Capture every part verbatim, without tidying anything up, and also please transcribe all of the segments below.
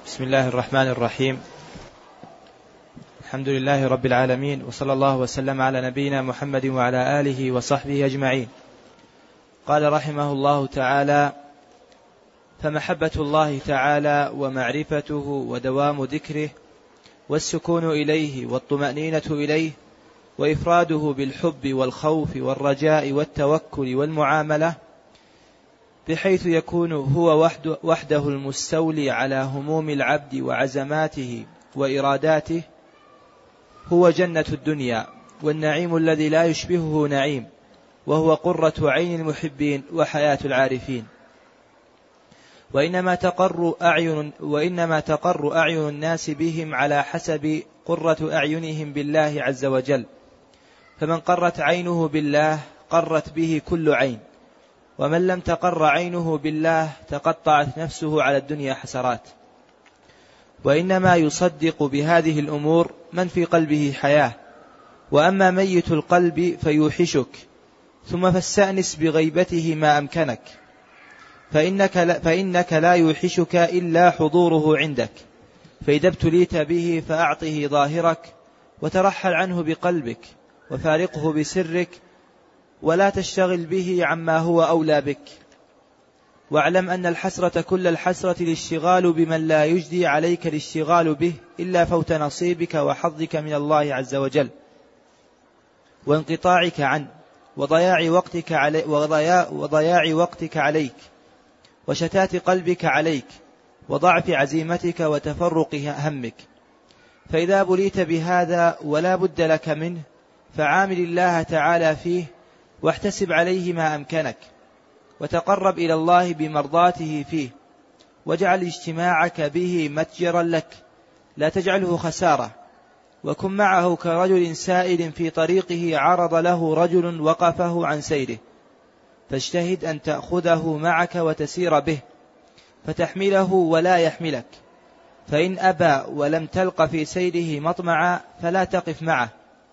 بسم الله الرحمن الرحيم. الحمد لله رب العالمين، وصلى الله وسلم على نبينا محمد وعلى آله وصحبه أجمعين. قال رحمه الله تعالى: فمحبة الله تعالى ومعرفته ودوام ذكره والسكون إليه والطمأنينة إليه وإفراده بالحب والخوف والرجاء والتوكل والمعاملة، بحيث يكون هو وحده, وحده المستولي على هموم العبد وعزماته وإراداته، هو جنة الدنيا والنعيم الذي لا يشبهه نعيم، وهو قرة عين المحبين وحياة العارفين. وإنما تقر أعين, وإنما تقر أعين الناس بهم على حسب قرة أعينهم بالله عز وجل، فمن قرت عينه بالله قرت به كل عين، ومن لم تقر عينه بالله تقطعت نفسه على الدنيا حسرات. وإنما يصدق بهذه الأمور من في قلبه حياة، وأما ميت القلب فيوحشك، ثم فاستأنس بغيبته ما أمكنك، فإنك لا, فإنك لا يوحشك إلا حضوره عندك، فإذا ابتليت به فأعطه ظاهرك وترحل عنه بقلبك وفارقه بسرك، ولا تشتغل به عما هو أولى بك. واعلم أن الحسرة كل الحسرة الاشتغال بمن لا يجدي عليك الاشتغال به إلا فوت نصيبك وحظك من الله عز وجل، وانقطاعك عنه، وضياع وقتك, علي وضياع, وضياع وقتك عليك، وشتات قلبك عليك، وضعف عزيمتك وتفرق همك. فإذا بليت بهذا ولا بد لك منه، فعامل الله تعالى فيه، واحتسب عليه ما أمكنك، وتقرب إلى الله بمرضاته فيه، واجعل اجتماعك به متجرا لك، لا تجعله خسارة. وكن معه كرجل سائل في طريقه عرض له رجل وقفه عن سيره، فاجتهد أن تأخذه معك وتسير به، فتحمله ولا يحملك. فإن أبى ولم تلق في سيره مطمعا فلا تقف معه،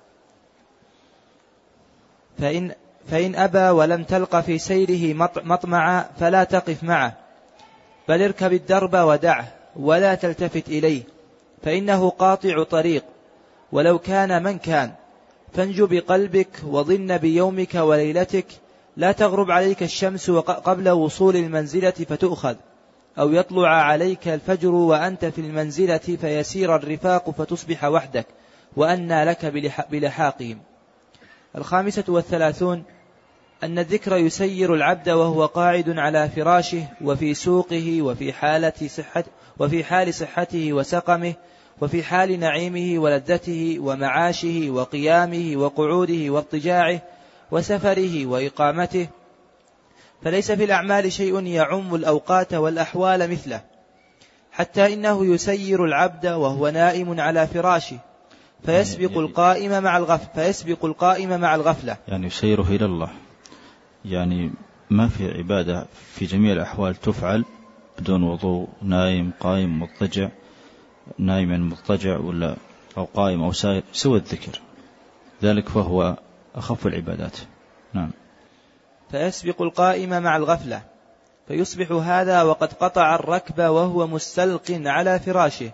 فإن فإن أبى ولم تلق في سيره مطمعا فلا تقف معه، بل اركب الدرب ودعه ولا تلتفت إليه، فإنه قاطع طريق ولو كان من كان. فانجو بقلبك وظن بيومك وليلتك، لا تغرب عليك الشمس قبل وصول المنزلة فتؤخذ، أو يطلع عليك الفجر وأنت في المنزلة فيسير الرفاق فتصبح وحدك، وأنى لك بلحاقهم. الخامسة والثلاثون: أن الذكر يسير العبد وهو قاعد على فراشه وفي سوقه وفي حالة صحة وفي حال صحته وسقمه، وفي حال نعيمه ولذته ومعاشه وقيامه وقعوده واضطجاعه وسفره وإقامته، فليس في الأعمال شيء يعم الأوقات والأحوال مثله، حتى إنه يسير العبد وهو نائم على فراشه، فيسبق القائم مع الغفلة فيسبق القائم مع الغفلة يعني يسيره إلى الله. يعني ما في عبادة في جميع الأحوال تفعل بدون وضوء، نايم قائم مضطجع، نايم مضطجع ولا أو قائم أو سائر، سوى الذكر، ذلك فهو أخف العبادات. نعم. فيسبق القائم مع الغفلة، فيصبح هذا وقد قطع الركب وهو مستلق على فراشه،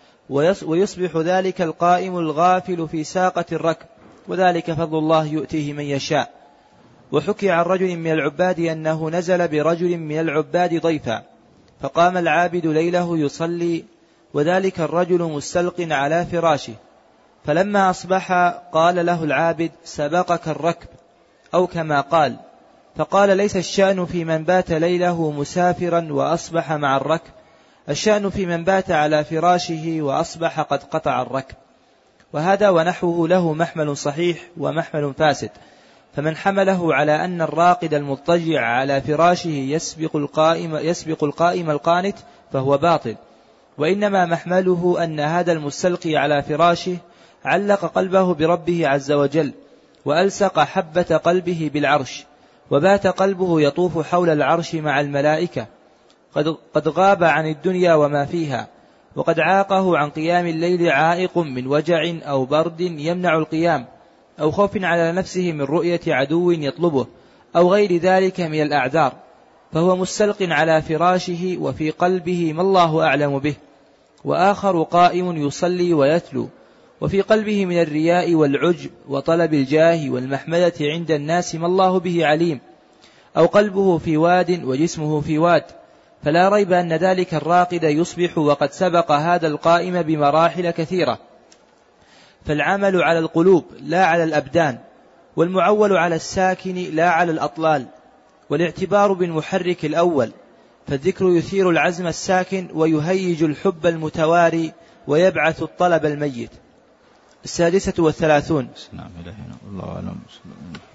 ويصبح ذلك القائم الغافل في ساقة الركب، وذلك فضل الله يؤتيه من يشاء. وحكي عن رجل من العباد أنه نزل برجل من العباد ضيفا، فقام العابد ليله يصلي، وذلك الرجل مستلق على فراشه، فلما أصبح قال له العابد: سبقك الركب، أو كما قال. فقال: ليس الشأن في من بات ليله مسافرا وأصبح مع الركب، الشأن في من بات على فراشه وأصبح قد قطع الركب. وهذا ونحوه له محمل صحيح ومحمل فاسد، فمن حمله على أن الراقد المضطجع على فراشه يسبق القائم, يسبق القائم القانت فهو باطل، وإنما محمله أن هذا المستلقي على فراشه علق قلبه بربه عز وجل، وألصق حبة قلبه بالعرش، وبات قلبه يطوف حول العرش مع الملائكة، قد, قد غاب عن الدنيا وما فيها، وقد عاقه عن قيام الليل عائق من وجع أو برد يمنع القيام، أو خوف على نفسه من رؤية عدو يطلبه، أو غير ذلك من الأعذار، فهو مستلق على فراشه وفي قلبه ما الله أعلم به، وآخر قائم يصلي ويتلو، وفي قلبه من الرياء والعجب وطلب الجاه والمحمدة عند الناس ما الله به عليم، أو قلبه في واد وجسمه في واد، فلا ريب أن ذلك الراقد يصبح وقد سبق هذا القائم بمراحل كثيرة. فالعمل على القلوب لا على الأبدان، والمعول على الساكن لا على الأطلال، والاعتبار بالمحرك الأول، فالذكر يثير العزم الساكن ويهيج الحب المتواري ويبعث الطلب الميت. السادسة والثلاثون. نعم، الله أعلم.